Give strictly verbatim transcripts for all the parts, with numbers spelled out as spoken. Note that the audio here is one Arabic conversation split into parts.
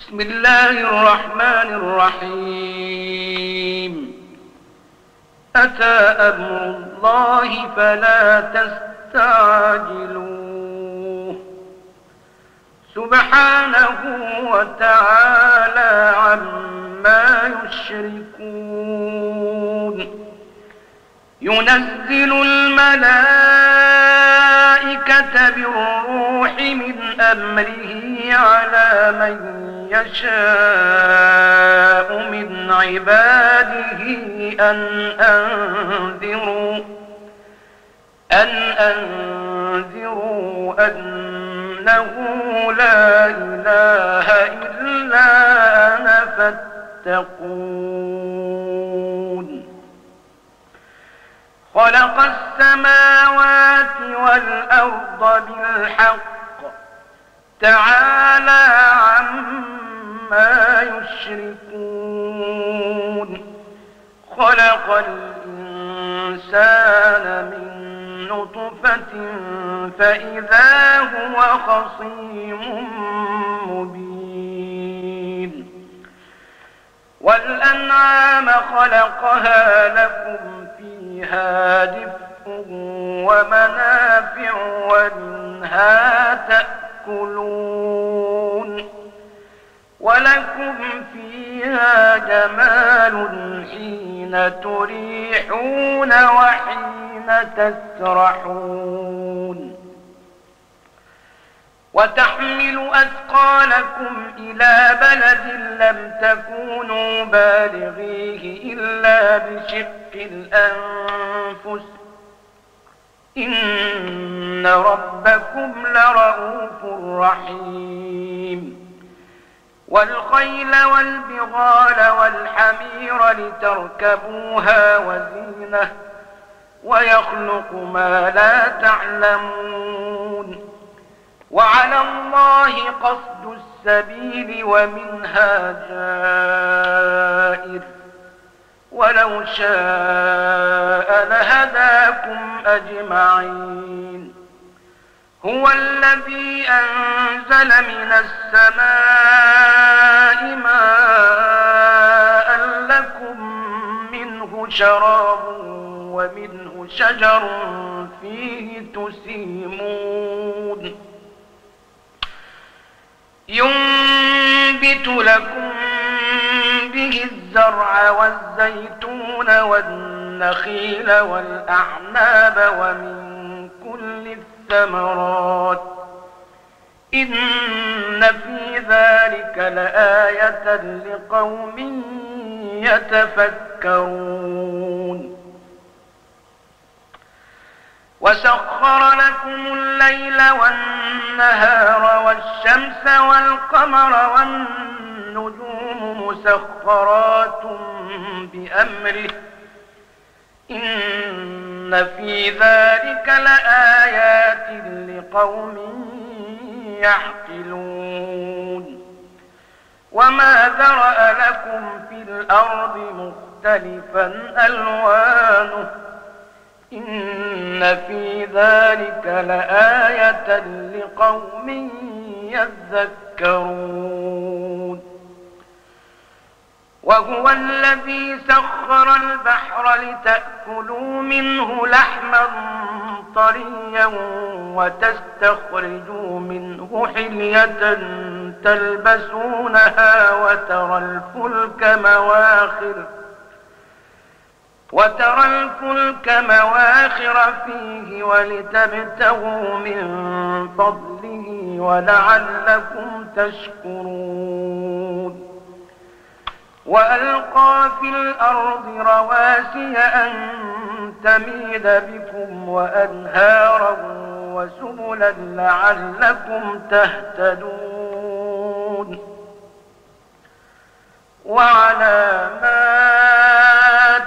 بسم الله الرحمن الرحيم. أتى أمر الله فلا تستعجلوه سبحانه وتعالى عما يشركون. ينزل الملائكة بالروح من أمره على من يشاء من عباده أن أنذروا أن أنذروا أنه لا إله إلا أنا فاتقون. خلق السماوات والأرض بالحق تعالى عما يشركون. خلق الإنسان من نطفة فإذا هو خصيم مبين. والأنعام خلقها لكم فيها دفء ومنافع ومنها تأكلون ولكم فيها جمال حين تريحون وحين تسرحون. وتحمل أثقالكم إلى بلد لم تكونوا بالغيه إلا بشق الأنفس إن ربكم لرؤوف رحيم. والخيل والبغال والحمير لتركبوها وزينة ويخلق ما لا تعلمون. وعلى الله قصد السبيل ومنها جائر ولو شاء لهداكم أجمعين. هو الذي أنزل من السماء ماء لكم منه شراب ومنه شجر فيه تسيمون. ينبت لكم به الزرع والزيتون والنخيل والأعناب ومن كل الثمرات إن في ذلك لآية لقوم يتفكرون. وسخر لكم الليل والنهار والشمس والقمر والنجوم مسخرات بأمره إن في ذلك لآيات لقوم يعقلون. وما ذرأ لكم في الأرض مختلفا ألوانه إن في ذلك لآية لقوم يذكرون. وهو الذي سخر البحر لتأكلوا منه لحما طريا وتستخرجوا منه حلية تلبسونها وترى الفلك مواخر وترى الفلك مواخر فيه ولتبتغوا من فضله ولعلكم تشكرون. وألقى في الأرض رواسي أن تميد بكم وأنهارا وسبلا لعلكم تهتدون. وعلامات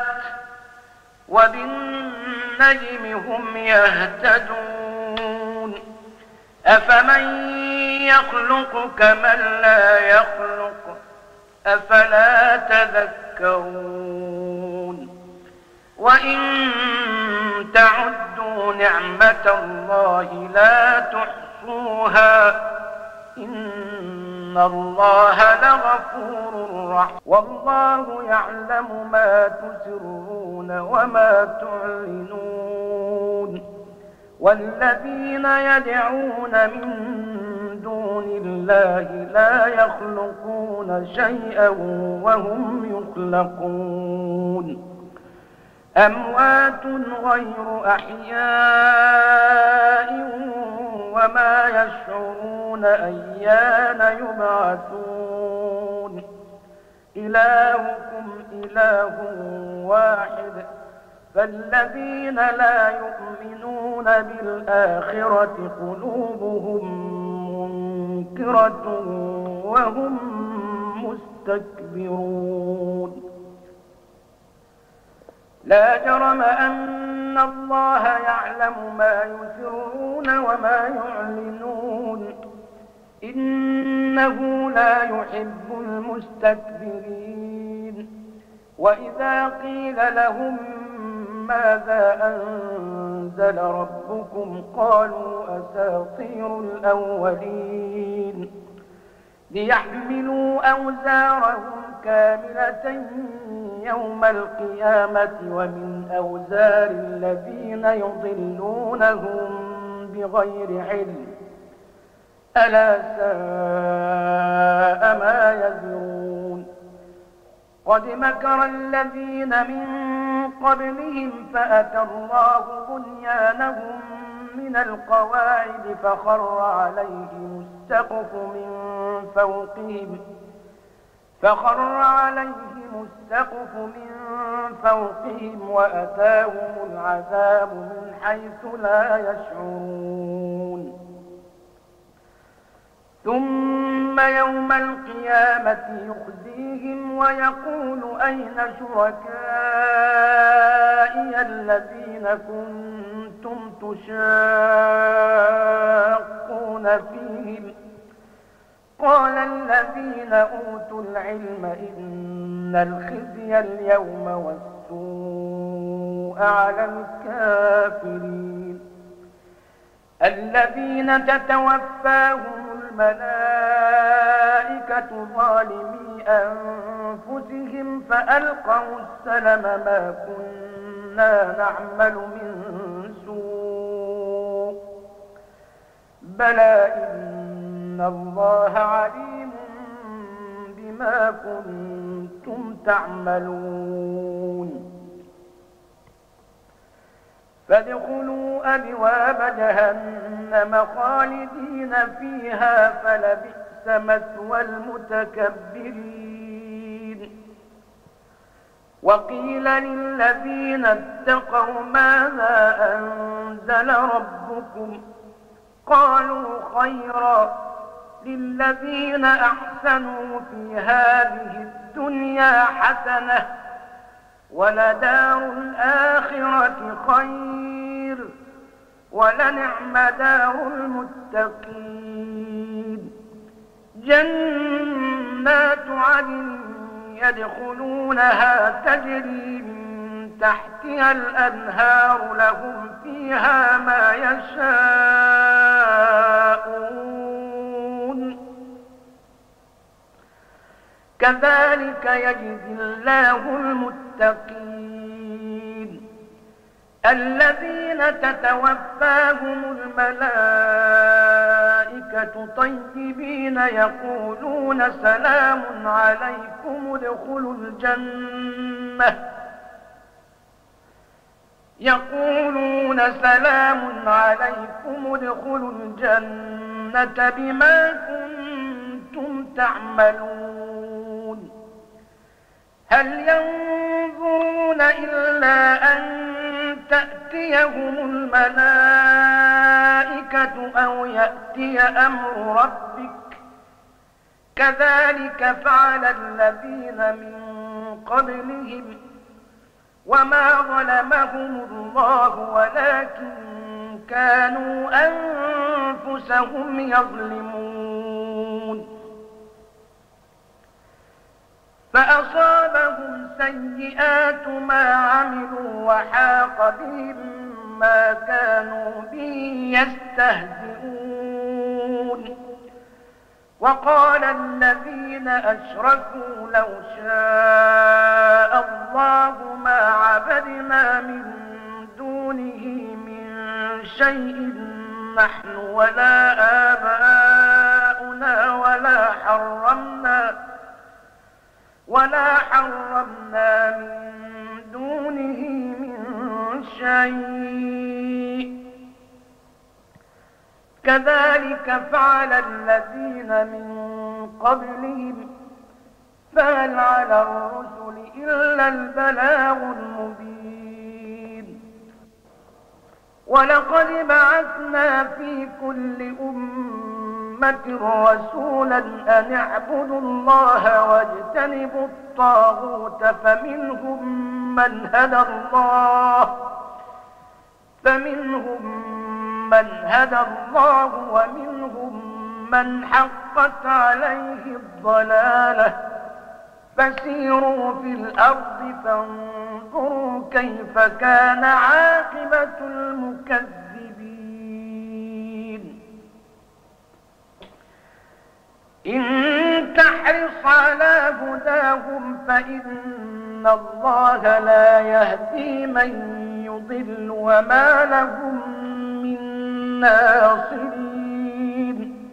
وبالنجم هم يهتدون. أفمن يخلق كمن لا يخلق أفلا تذكرون. وإن تعدوا نعمة الله لا تحصوها إن الله لغفور رحيم والله يعلم ما تسرون وما تعلنون والذين يدعون من دون الله لا يخلقون شيئا وهم يخلقون أموات غير أحياء وما يشعرون أيان يبعثون إلهكم إله واحد فالذين لا يؤمنون بالآخرة قلوبهم منكرة وهم مستكبرون لا جرم أن الله يعلم ما يسرون وما يعلنون إنه لا يحب المستكبرين وإذا قيل لهم ماذا أنزل ربكم قالوا أساطير الأولين ليحملوا أوزارهم كاملة يوم القيامة ومن أوزار الذين يضلونهم بغير علم ألا ساء ما يزرون قد مكر الذين من قبلهم فأتى الله بنيانهم من القواعد فخر عليهم السقف من فوقهم فخر عليهم السقف من فوقهم وأتاهم العذاب من حيث لا يشعرون ثم يوم القيامة يخزيهم ويقول أين شركائي الذين كنتم تشاقون فيهم قال الذين أوتوا العلم إن الخزي اليوم والسوء على الكافرين الذين تتوفاهم الملائكة ظالمي أنفسهم فألقوا السلم ما كنا نعمل من سوء بلى إن الله عليم بما كنتم تعملون فادخلوا أبواب جهنم خالدين فيها فلبئس مثوى المتكبرين وقيل للذين اتقوا ماذا أنزل ربكم قالوا خيرا للذين أحسنوا في هذه الدنيا حسنة ولدار الآخرة خير ولنعم دار المتقين جنات عدن يدخلونها تجري من تحتها الأنهار لهم فيها ما يشاءون كذلك يجزي الله المتقين الذين تتوفاهم الملائكة طيبين يقولون سلام عليكم ادخلوا الجنة يقولون سلام عليكم ادخلوا الجنة بما كنتم تعملون هل ينظرون إلا أن تأتيهم الملائكة أو يأتي أمر ربك كذلك فعل الذين من قبلهم وما ظلمهم الله ولكن كانوا أنفسهم يظلمون فأصابهم سيئات ما عملوا وحاق بهم ما كانوا به يستهزئون وقال الذين أشركوا لو شاء الله ما عبدنا من دونه من شيء نحن ولا آباؤنا ولا حرمنا ولا حرمنا من دونه من شيء كذلك فعل الذين من قبلهم فهل على الرسل إلا البلاغ المبين ولقد بعثنا في كل أمة رسولا أن اعبدوا الله واجتنبوا الطاغوت فمنهم من هدى الله فمنهم من هدى الله ومنهم من حقت عليه الضلالة فسيروا في الأرض فانظروا كيف كان عاقبة المكذبين إن تحرص على هداهم فإن الله لا يهدي من يضل وما لهم ناصرين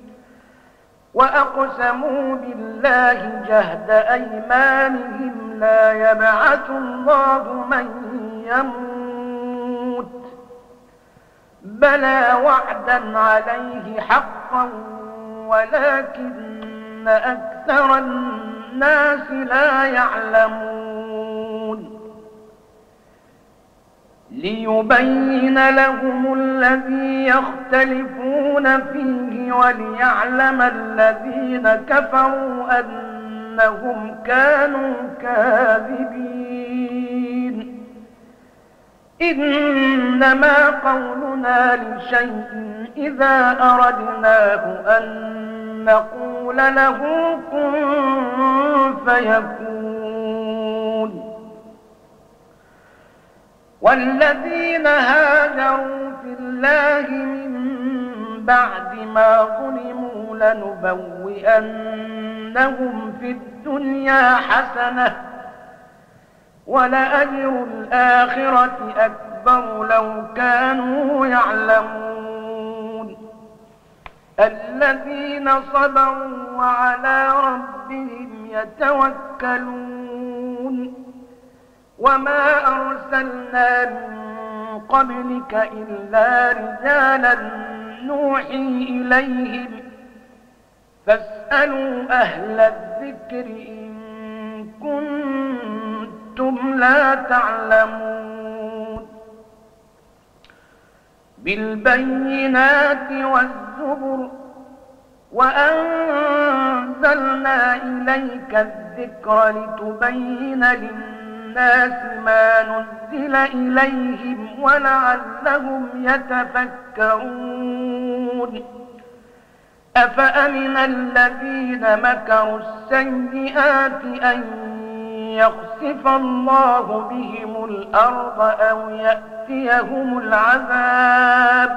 وأقسموا بالله جهد أيمانهم لا يبعث الله من يموت بلى وعدا عليه حقا ولكن أكثر الناس لا يعلمون ليبين لهم الذي يختلفون فيه وليعلم الذين كفروا أنهم كانوا كاذبين إنما قولنا لشيء إذا أردناه أن نقول له كن فيكون والذين هاجروا في الله من بعد ما ظلموا لنبوئنهم في الدنيا حسنة ولأجر الآخرة أكبر لو كانوا يعلمون الذين صبروا وعلى ربهم يتوكلون وما أرسلنا من قبلك إلا رجالا نوحي إليهم فاسألوا أهل الذكر إن كنتم لا تعلمون بالبينات والزبر وأنزلنا إليك الذكر لتبين للناس الناس ما نزل إليهم ولعلهم يتفكرون أفأمن الذين مكروا السيئات أن يخسف الله بهم الأرض أو يأتيهم العذاب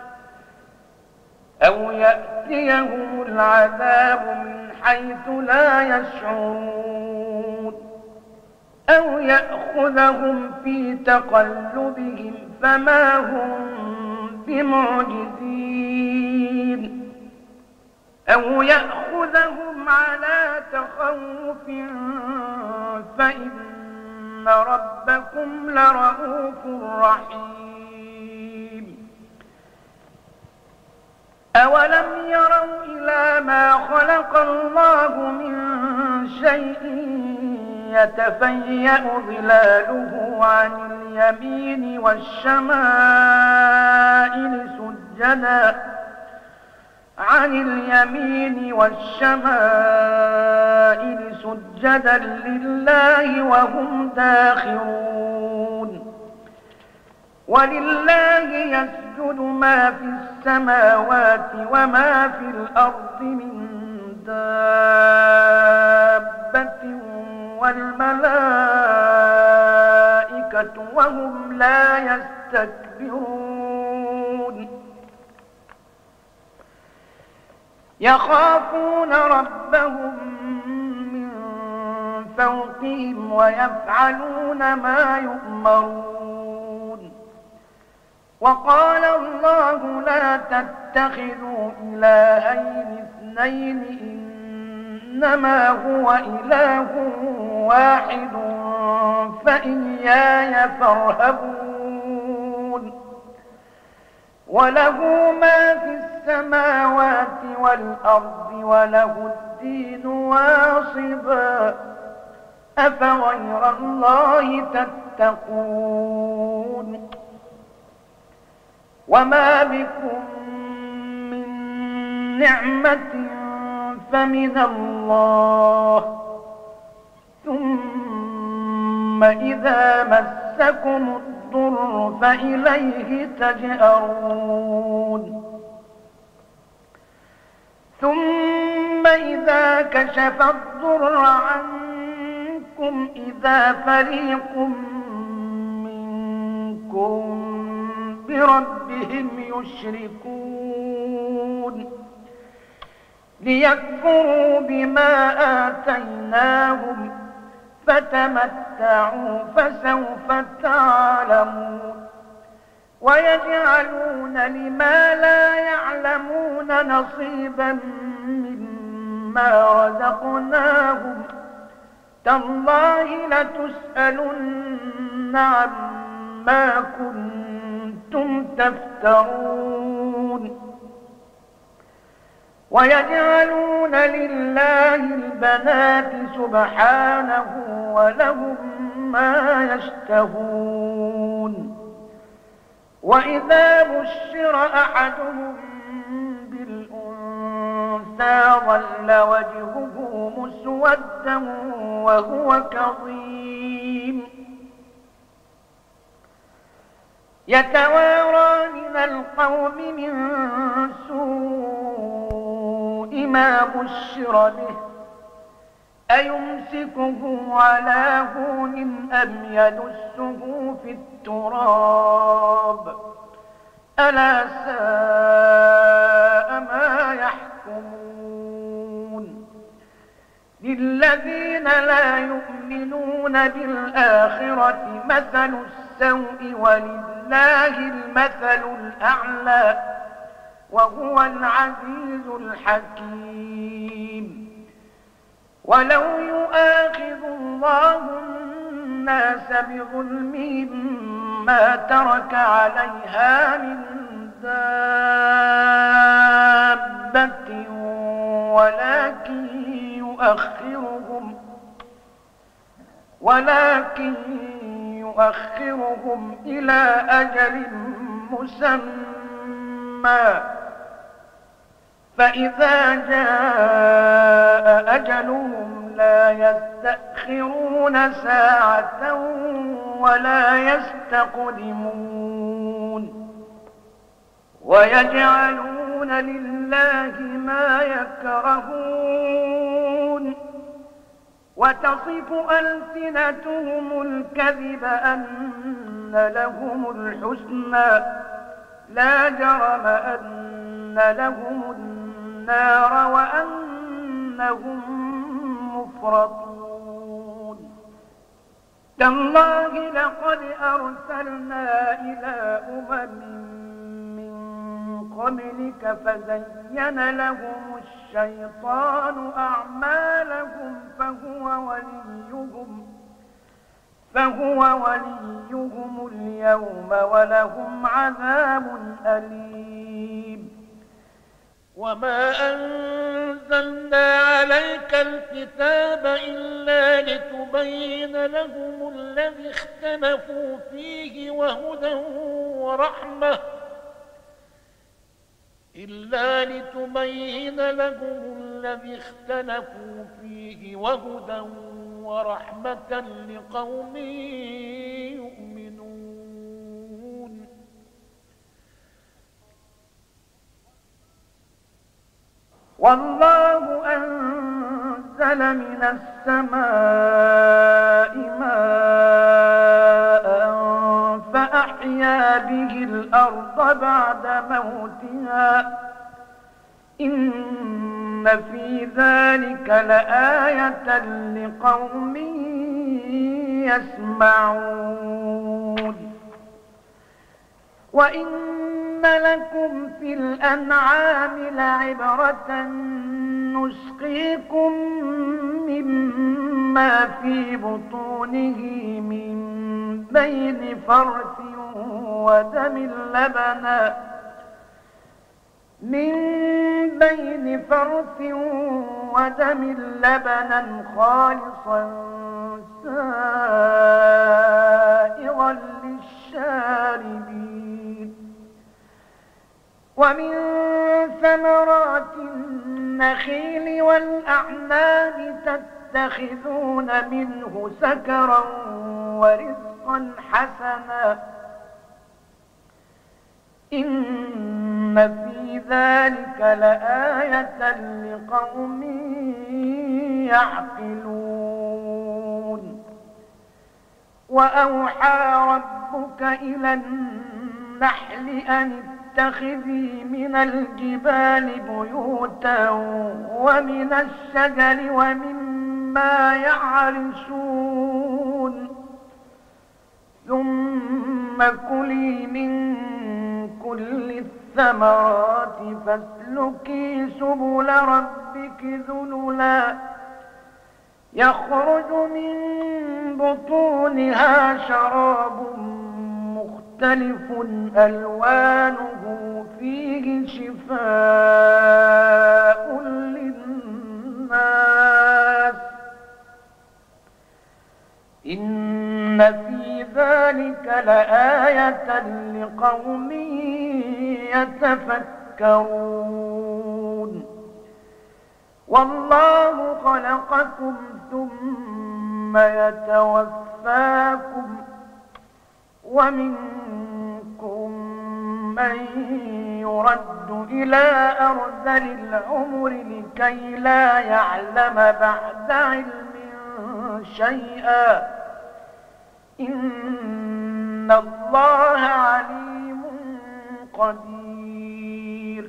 أو يأتيهم العذاب من حيث لا يشعرون أو يأخذهم في تقلبهم فما هم بمعجزين أو يأخذهم على تخوف فإن ربكم لرؤوف رحيم أولم يروا إلى ما خلق الله من شيء يتفيأ ظلاله عن اليمين والشمائل سجدا عن اليمين والشمائل سجدا لله وهم داخرون ولله يسجد ما في السماوات وما في الأرض من دابة والملائكة وهم لا يستكبرون يخافون ربهم من فوقهم ويفعلون ما يؤمرون. وقال الله لا تتخذوا إلهين اثنين إنما هو إله واحد فإياي فارهبون. وله ما في السماوات والأرض وله الدين واصبا أفغير الله تتقون. وما بكم من نعمة فمن الله ثم إذا مسكم الضر فإليه تجأرون. ثم إذا كشف الضر عنكم إذا فريق منكم بربهم يشركون ليكفروا بما آتيناهم فتمتعوا فسوف تعلمون. ويجعلون لما لا يعلمون نصيبا مما رزقناهم تالله لتسألن عما كنتم تفترون. ويجعلون لله البنات سبحانه ولهم ما يشتهون. وإذا بشر أحدهم بالأنثى ظل وجهه مسودا وهو كظيم يتوارى من القوم من سوء ما بشر به أيمسكه على هون أم يدسه في التراب ألا ساء ما يحكمون. للذين لا يؤمنون بالآخرة مثل السوء ولله المثل الأعلى وهو العزيز الحكيم. ولو يؤاخذ الله الناس بظلمهم ما ترك عليها من دابة ولكن يؤخرهم ولكن يؤخرهم إلى أجل مسمى فإذا جاء أجلهم لا يستأخرون ساعة ولا يستقدمون. ويجعلون لله ما يكرهون وتصف ألسنتهم الكذب أن لهم الحسنى لا جرم أن لهم النار وأنهم مفرطون. تالله لقد أرسلنا إلى أمم من قبلك فزين لهم الشيطان أعمالهم فهو وليهم فهو وليهم اليوم ولهم عذاب أليم. وما أنزلنا عليك الكتاب إلا لتبين لهم الذي اختلفوا فيه وهدى ورحمة إلا لتبين لهم الذي اختلفوا فيه وهدى ورحمة لقوم يؤمنون. والله أنزل من السماء ماء فأحيا به الأرض بعد موتها إن في ذلك لآية لقوم يسمعون وإن لكم في الأنعام لعبرة نسقيكم مما في بطونه من بين فرث ودم لبنا من بين فرث ودم لبنا خالصا سائغا للشاربين ومن ثمرات النخيل والأعناب تتخذون منه سكرا ورزقا حسنا إن في ذلك لآية لقوم يعقلون وأوحى ربك إلى النحل أن اتخذي من الجبال بيوتا ومن الشجر ومما يعرشون ثم كلي من كل الثمرات فاسلكي سبل ربك ذللا يخرج من بطونها شراب مختلف ألوانه فيه شفاء للناس إن في ذلك لآية لقوم يتفكرون والله خلقكم ثم يتوفاكم ومنكم من يرد إلى أرذل العمر لكي لا يعلم بعد علم شيئا إن الله عليم قدير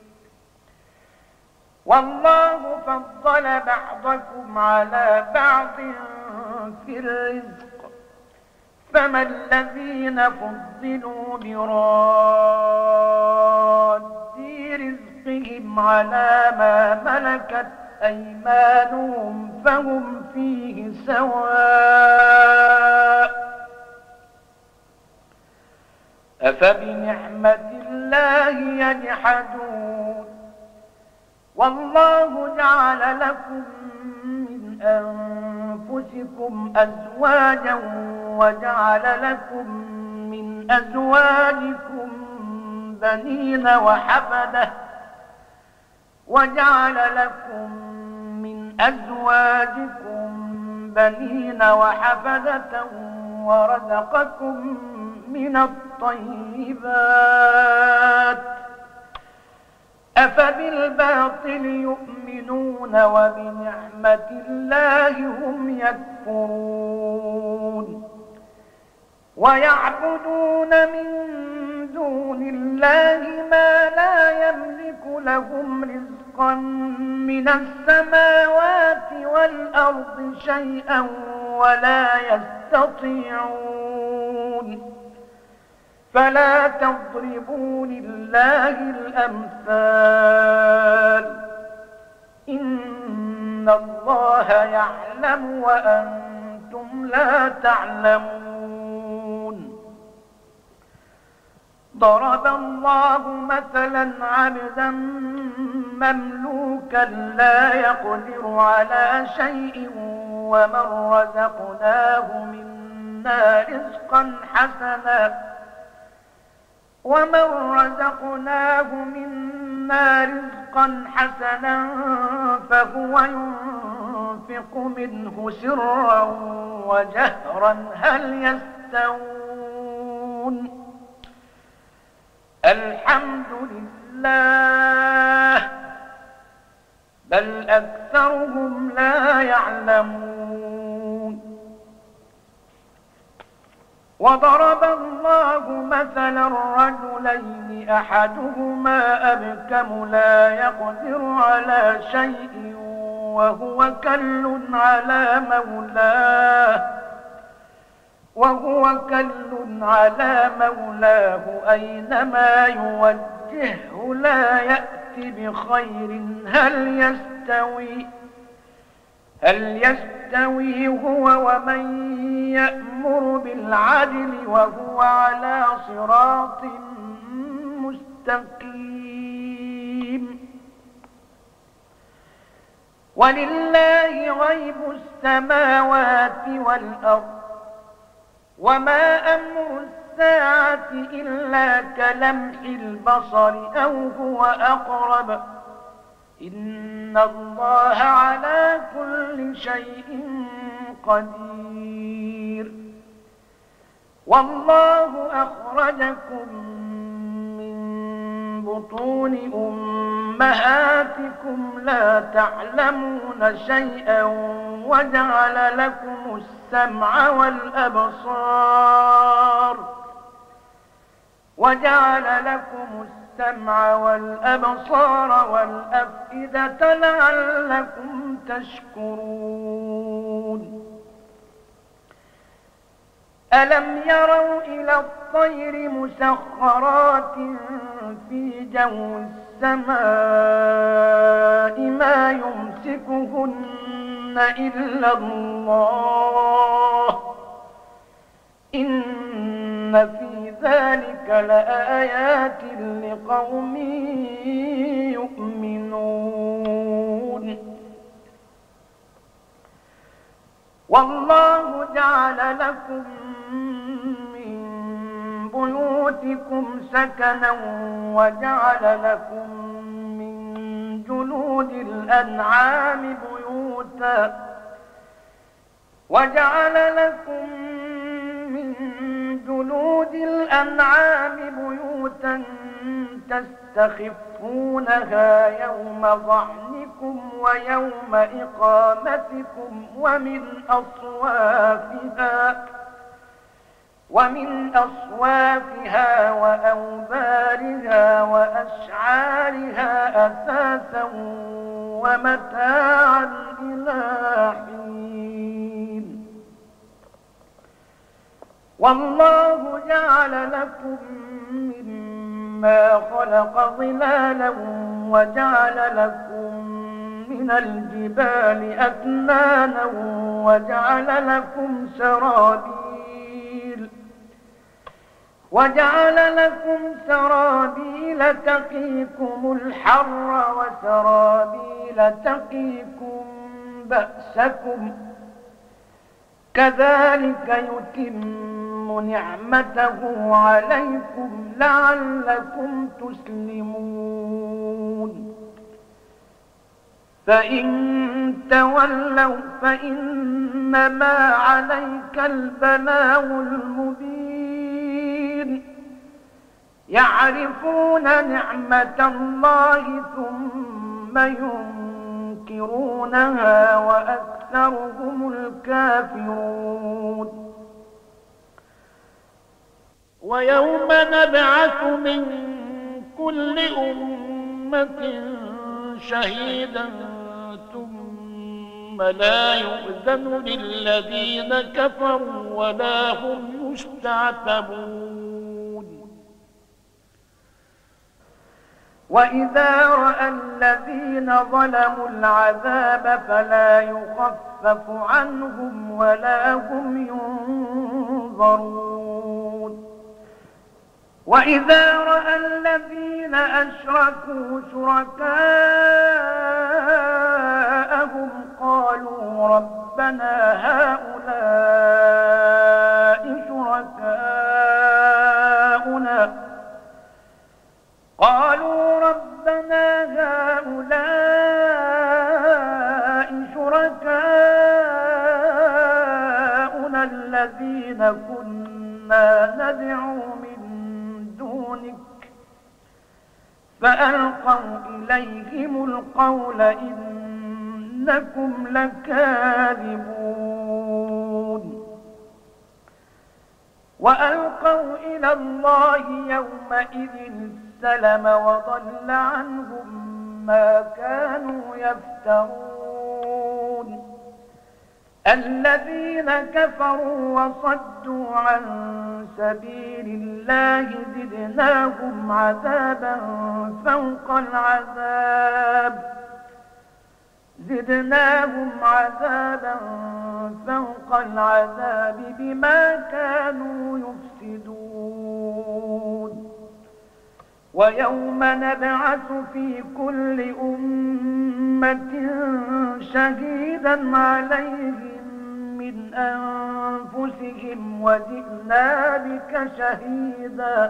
والله فضل بعضكم على بعض في الرزق فما الذين فضلوا براد رزقهم على ما ملكت أيمانهم فهم فيه سواء أفبنعمة الله يجحدون والله جعل لكم من أنفسكم أزواجا وجعل لكم من أزواجكم بنين وحفدة وجعل لكم من أزواجكم بنين وحفدة ورزقكم من الطيبات أفبالباطل يؤمنون وبنعمة الله هم يكفرون ويعبدون من دون الله ما لا يملك لهم رزقا من السماوات والأرض شيئا ولا يستطيعون فلا تضربوا لله الأمثال إن الله يعلم وأنتم لا تعلمون ضرب الله مثلا عبدا مملوكا لا يقدر على شيء ومن رزقناه منا رزقا حسنا ومن رزقناه منا رزقا حسنا فهو ينفق منه سرا وجهرا هل يستوون الحمد لله بل أكثرهم لا يعلمون وضرب الله مثلا رجلين أحدهما أبكم لا يقدر على شيء وهو كل على مولاه وهو كل على مولاه أينما يوجهه لا يأتي بخير هل يستوي هل يستوي هو ومن يأمر بالعدل وهو على صراط مستقيم. ولله غيب السماوات والأرض وما أمر الساعة إلا كلمح البصر أو هو أقرب إن الله على كل شيء قدير. والله أخرجكم من بطون أمهاتكم لا تعلمون شيئا وجعل لكم السمع والأبصار وجعل لكم السمع والأبصار والأفئدة لعلكم تشكرون. ألم يروا إلى الطير مسخرات في جو السماء ما يمسكهن إلا الله إن في ذلك لآيات لقوم يؤمنون. والله جعل لكم من بيوتكم سكنا وجعل لكم من جلود الأنعام بيوتا وجعل لكم من جلود الأنعام بيوتا تستخفونها يوم ظعنكم ويوم إقامتكم ومن أصوافها ومن أصوافها وأوبارها وأشعارها أثاثا ومتاعا إلى حين. والله جعل لكم مما خلق ظلالا وجعل لكم من الجبال أكنانا وجعل لكم سرابيل وجعل لكم سرابيل تقيكم الحر وسرابيل تقيكم بأسكم كذلك يتم نعمته عليكم لعلكم تسلمون. فإن تولوا فإنما عليك البلاغ المبين. يعرفون نعمة الله ثم ينكرونها وأكثرهم الكافرون. ويوم نبعث من كل أمة شهيدا ثم لا يؤذن للذين كفروا ولا هم يستعتبون. وإذا رأى الذين ظلموا العذاب فلا يخفف عنهم ولا هم ينظرون. وإذا رأى الذين أشركوا شركاءهم قالوا ربنا هؤلاء شركاؤنا قالوا ربنا هؤلاء شركاؤنا الذين كنا ندعو من دونك فألقوا إليهم القول إنكم لكاذبون. وألقوا إلى الله يومئذ السلم وضل عنهم ما كانوا يفترون الذين كفروا وصدوا عن سبيل الله زدناهم عذابا فوق العذاب زدناهم عذابا فوق العذاب بما كانوا يفسدون ويوم نبعث في كل أمة شهيدا عليهم من أنفسهم وجئنا بك شهيدا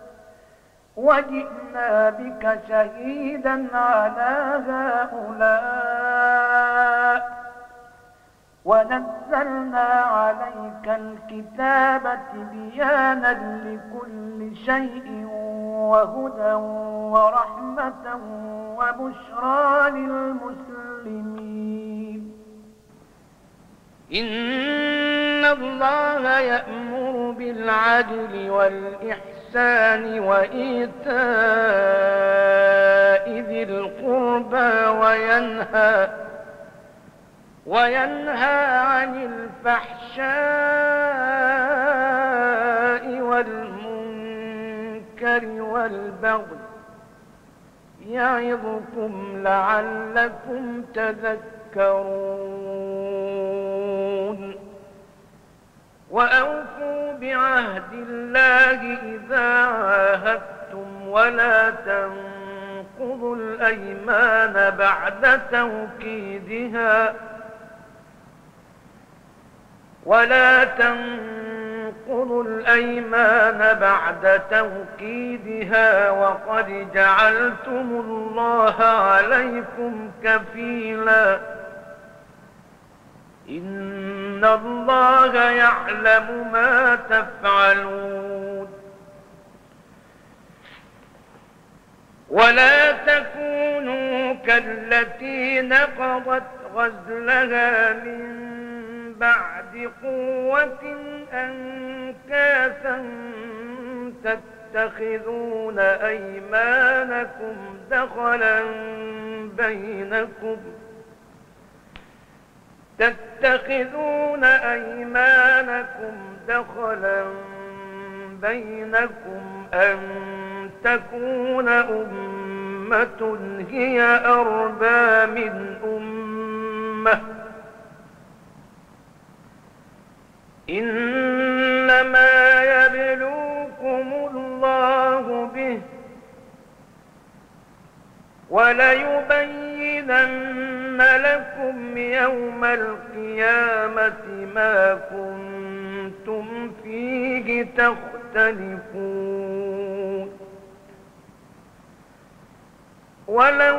وجئنا بك شهيدا على هؤلاء ونزلنا عليك الكتاب تبيانا لكل شيء وهدى ورحمة وبشرى للمسلمين إن الله يأمر بالعدل والإحسان وإيتاء ذي القربى وينهى وينهى عن الفحشاء والمنكر والبغي يعظكم لعلكم تذكرون وأوفوا بعهد الله إذا عاهدتم ولا تنقضوا الأيمان بعد توكيدها ولا تنقضوا الأيمان بعد توكيدها وقد جعلتم الله عليكم كفيلا إن الله يعلم ما تفعلون ولا تكونوا كالتي نقضت غزلها من بعد قوة أنكاثا تتخذون أيمانكم دخلا بينكم تتخذون أيمانكم دخلا بينكم أن تكون أمة هي أربى من أمة إنما يبلوكم الله به وليبينن لكم يوم القيامة ما كنتم فيه تختلفون ولو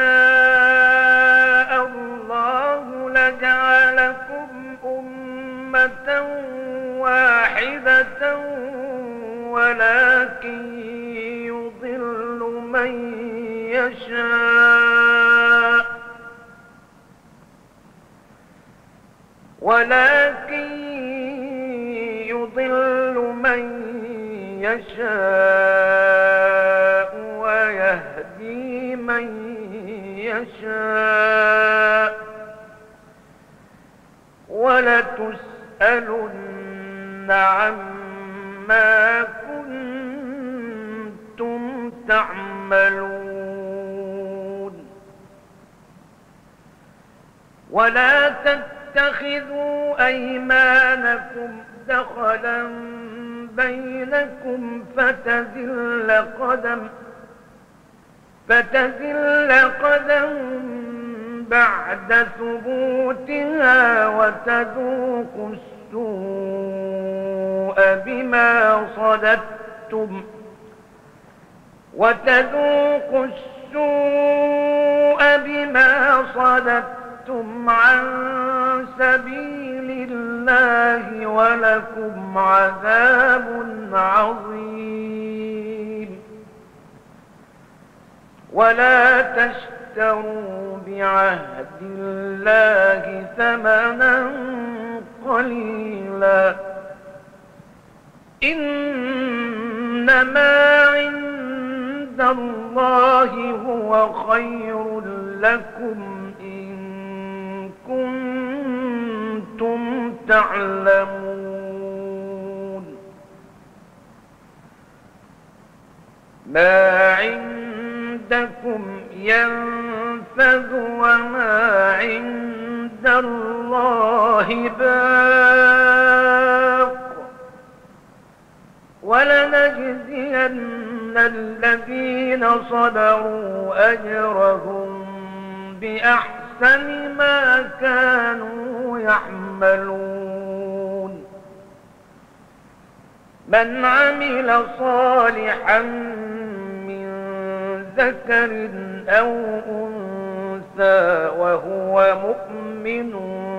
شاء الله لجعلكم أمة واحدة ولكن يضل من يشاء ولكن يضل من يشاء ويهدي من يشاء ولتسألن عما كنتم تعملون ولا تتخذوا أيمانكم دخلا بينكم فتزل قدم فتزل قدم بعد ثبوتها وتذوقوا السوء بما صددتم وتذوقوا السوء بما صددتم عن سبيل الله ولكم عذاب عظيم ولا تشتروا بعهد الله ثمنا قليلا إنما عند الله هو خير لكم إن كنتم تعلمون ما عندكم ينفذ وما عند الله باق ولنجزين الذين صبروا أجرهم بأحسن ما كانوا يعملون من عمل صالحا من ذكر أو أنثى وهو مؤمن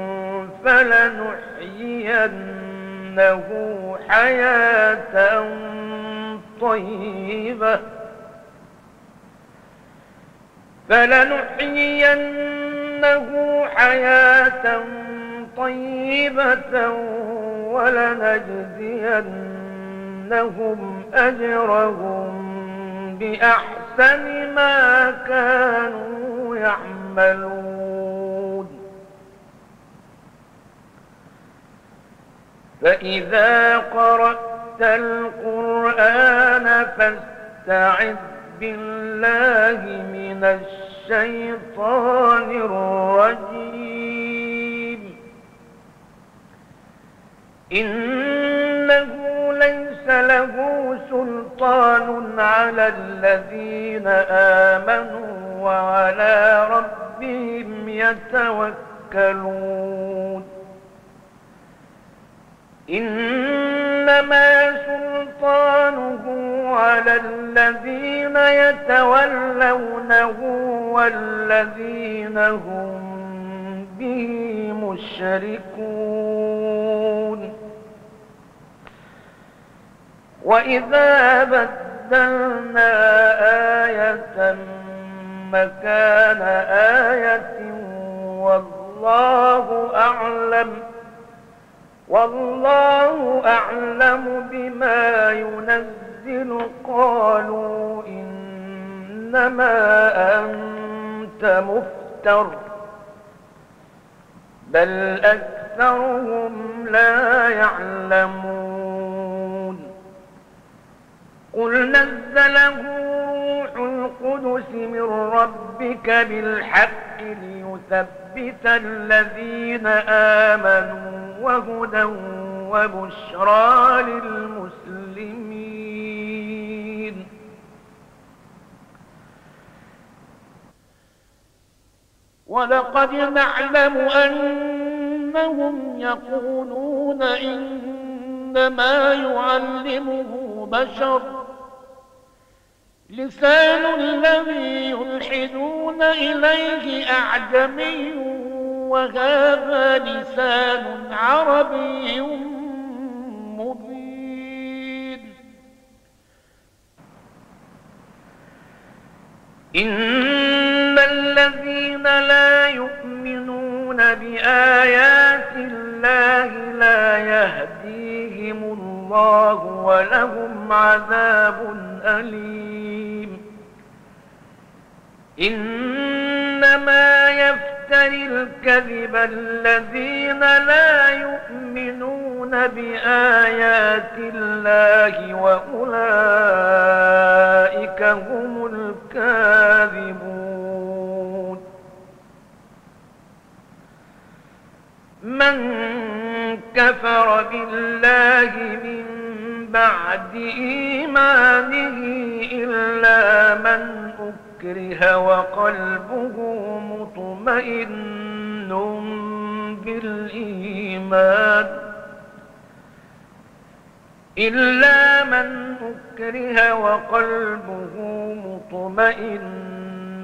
فلنحيينه حياة طيبة فلنحيينه حياة طيبة ولنجزينهم أجرهم بأحسن ما كانوا يعملون فإذا قرأت القرآن فاستعذ بالله من الشيطان الرجيم إنه ليس له سلطان على الذين آمنوا وعلى ربهم يتوكلون إنما سلطانه على الذين يتولونه والذين هم به مشركون وإذا بدلنا آية مكان آية والله أعلم والله أعلم بما ينزل قالوا إنما أنت مفتر بل أكثرهم لا يعلمون قل نزله روح القدس من ربك بالحق ليثبت الذين آمنوا وهدى وبشرى للمسلمين ولقد نعلم أنهم يقولون إنما يعلمه بشر لسان الذي يلحدون إليه أعجمي وهذا لسان عربي مبين إن الذين لا يؤمنون بآيات الله لا يهديهم الله ولهم عذاب أليم إنما يفتري الكذب الذين لا يؤمنون بآيات الله وأولئك هم الكاذبون من كفر بالله من بعد إيمانه إلا من أكره وقلبه مطمئن بالإيمان إلا من أكره وقلبه مطمئن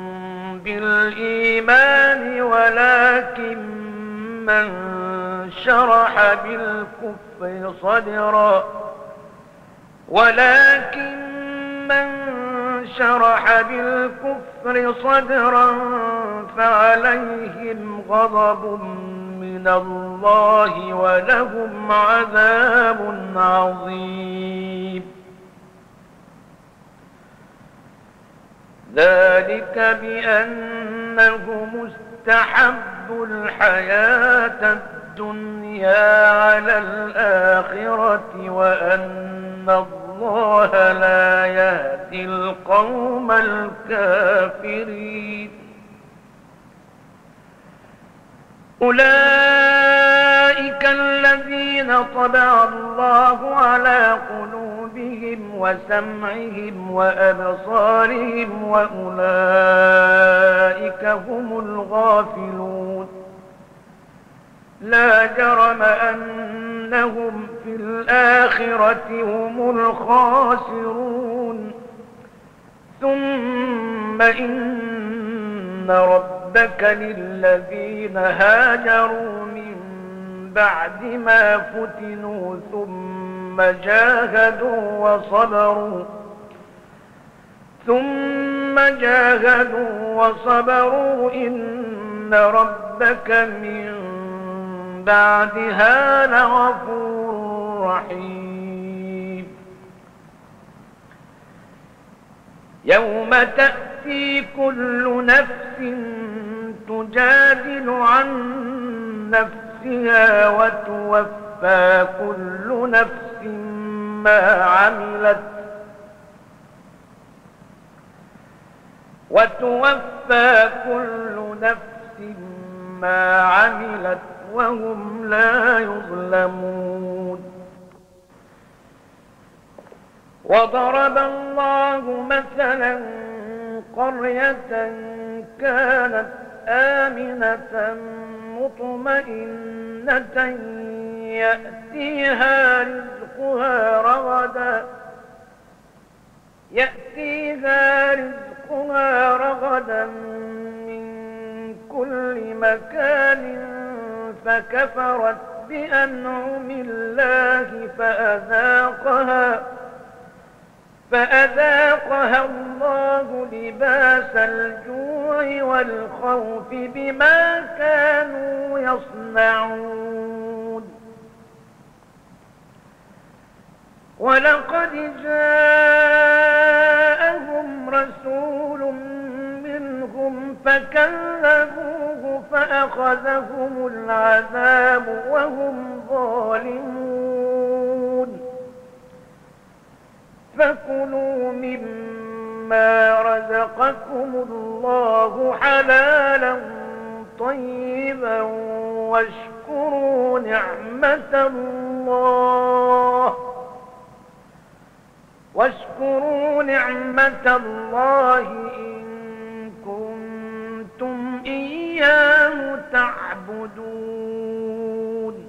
بالإيمان ولكن من شرح بالكفر صدرا ولكن من شرح بالكفر صدرا فعليهم غضب من الله ولهم عذاب عظيم. ذلك بأنهم استحبوا الحياة الدنيا على الآخرة وأن الله لا يهدي القوم الكافرين. أولئك الذين طبع الله على قلوبهم وسمعهم وأبصارهم وأولئك هم الغافلون. لا جرم أنهم في الآخرة هم الخاسرون. ثم إن ربك للذين هاجروا من بعد ما فتنوا ثم جاهدوا وصبروا ثم جاهدوا وصبروا إن ربك من بعدها لغفور رحيم. يوم تأتي كل نفس تجادل عن نفسها وتوفى كل نفس ما عملت وتوفى كل نفس ما عملت وهم لا يظلمون. وضرب الله مثلا قرية كانت آمنة مطمئنة يأتيها رزقها رغدا يأتيها رزقها رغدا من كل مكان فكفرت بأنعم الله فأذاقها فأذاقها الله لباس الجوع والخوف بما كانوا يصنعون. ولقد جاءهم رسول منهم فكذبوه فأخذهم العذاب وهم ظالمون. فكلوا مما رزقكم الله حلالا طيبا واشكروا نعمة الله واشكروا نعمة الله إن كنتم إياه تعبدون.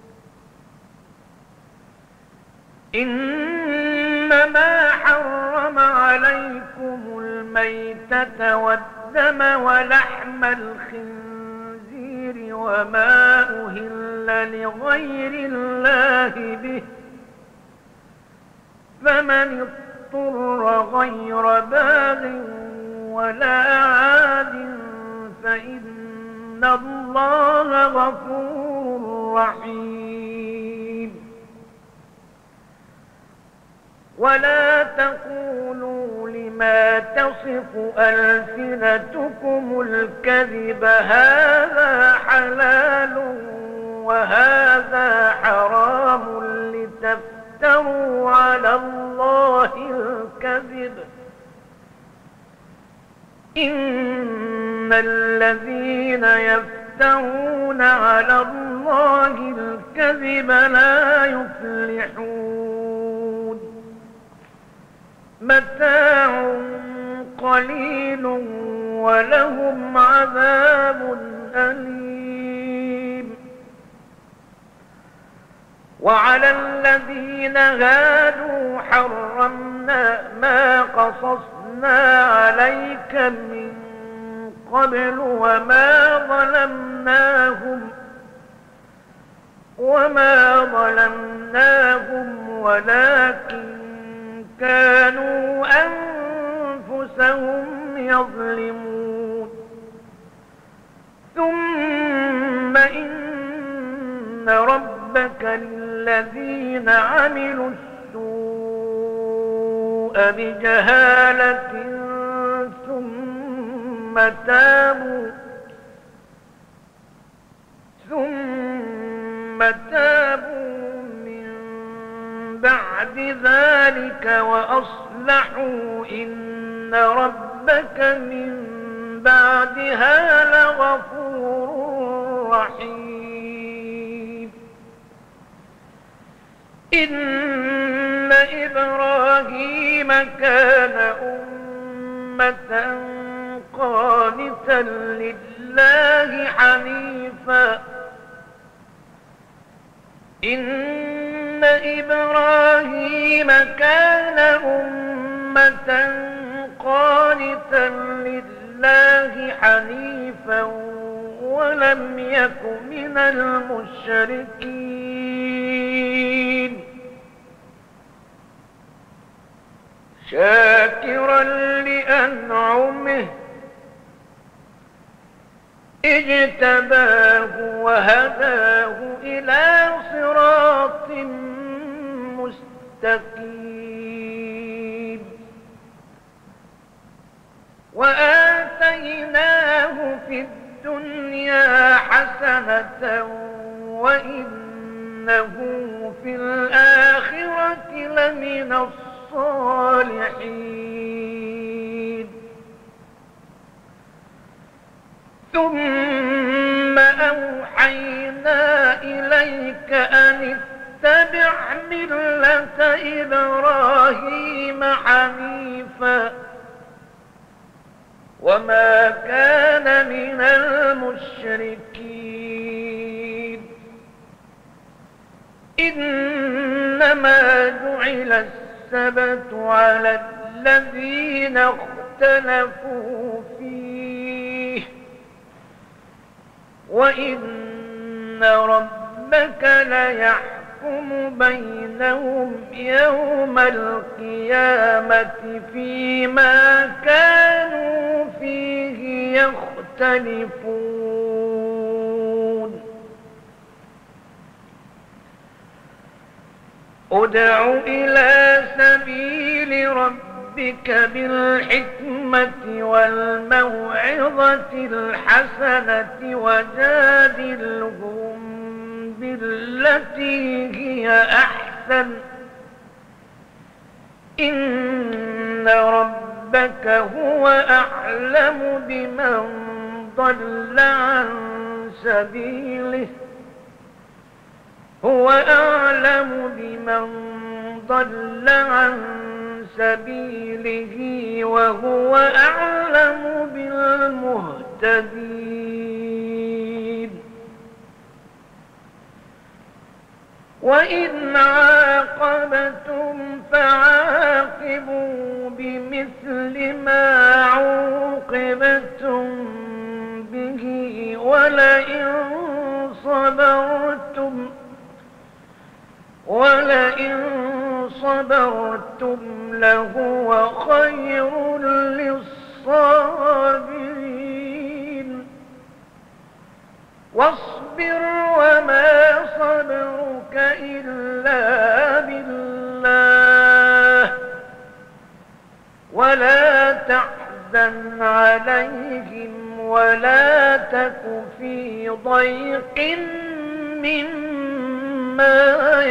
إنما حرم عليكم الميتة والدم ولحم الخنزير وما أهل لغير الله به فمن اضطر غير باغ ولا عاد فإن الله غفور رحيم. ولا تقولوا لما تصف ألسنتكم الكذب هذا حلال وهذا حرام لتفتروا على الله الكذب إن الذين يفترون على الله الكذب لا يفلحون. متاع قليل ولهم عذاب أليم. وعلى الذين هادوا حرمنا ما قصصنا عليك من قبل وما ظلمناهم وما ظلمناهم ولكن كانوا أنفسهم يظلمون. ثم إن للذين عملوا السوء بجهالة ثم تابوا ثم تابوا من بعد ذلك وأصلحوا إن ربك من بعدها لغفور رحيم. إن إبراهيم كان أمة قانتا لله حنيفا إن إبراهيم كان أمة قانتا لله حنيفا ولم يك من المشركين شاكرا لأنعمه اجتباه وهداه إلى صراط مستقيم وآتيناه في الدنيا حسنة وإنه في الآخرة لمن الصالحين. ثم أوحينا إليك أن اتبع ملة إبراهيم حنيفا وما كان من المشركين. إنما جعل السبت على الذين اختلفوا فيه وإن ربك ليحكم بينهم يوم القيامة فيما كانوا فيه يختلفون. ادع إلى سبيل ربك بالحكمة والموعظة الحسنة وجادلهم بالتي هي أحسن إن ربك هو أعلم بمن ضل عن سبيله هو أعلم بمن ضل عن سبيله وهو أعلم بالمهتدين. وإن عاقبتم فعاقبوا بمثل ما عوقبتم به ولئن صبرتم ولئن صبرتم لهو خير للصابرين. واصبر وما صبرك إلا بالله ولا تحزن عليهم ولا تك في ضيق مما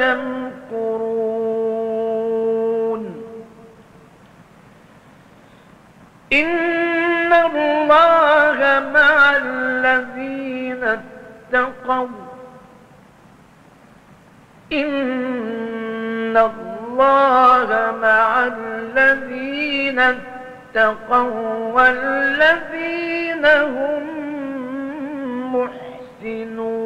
يمكرون. إن الله مع الذين اتقوا إن الله مع الذين اتقوا والذين هم محسنون.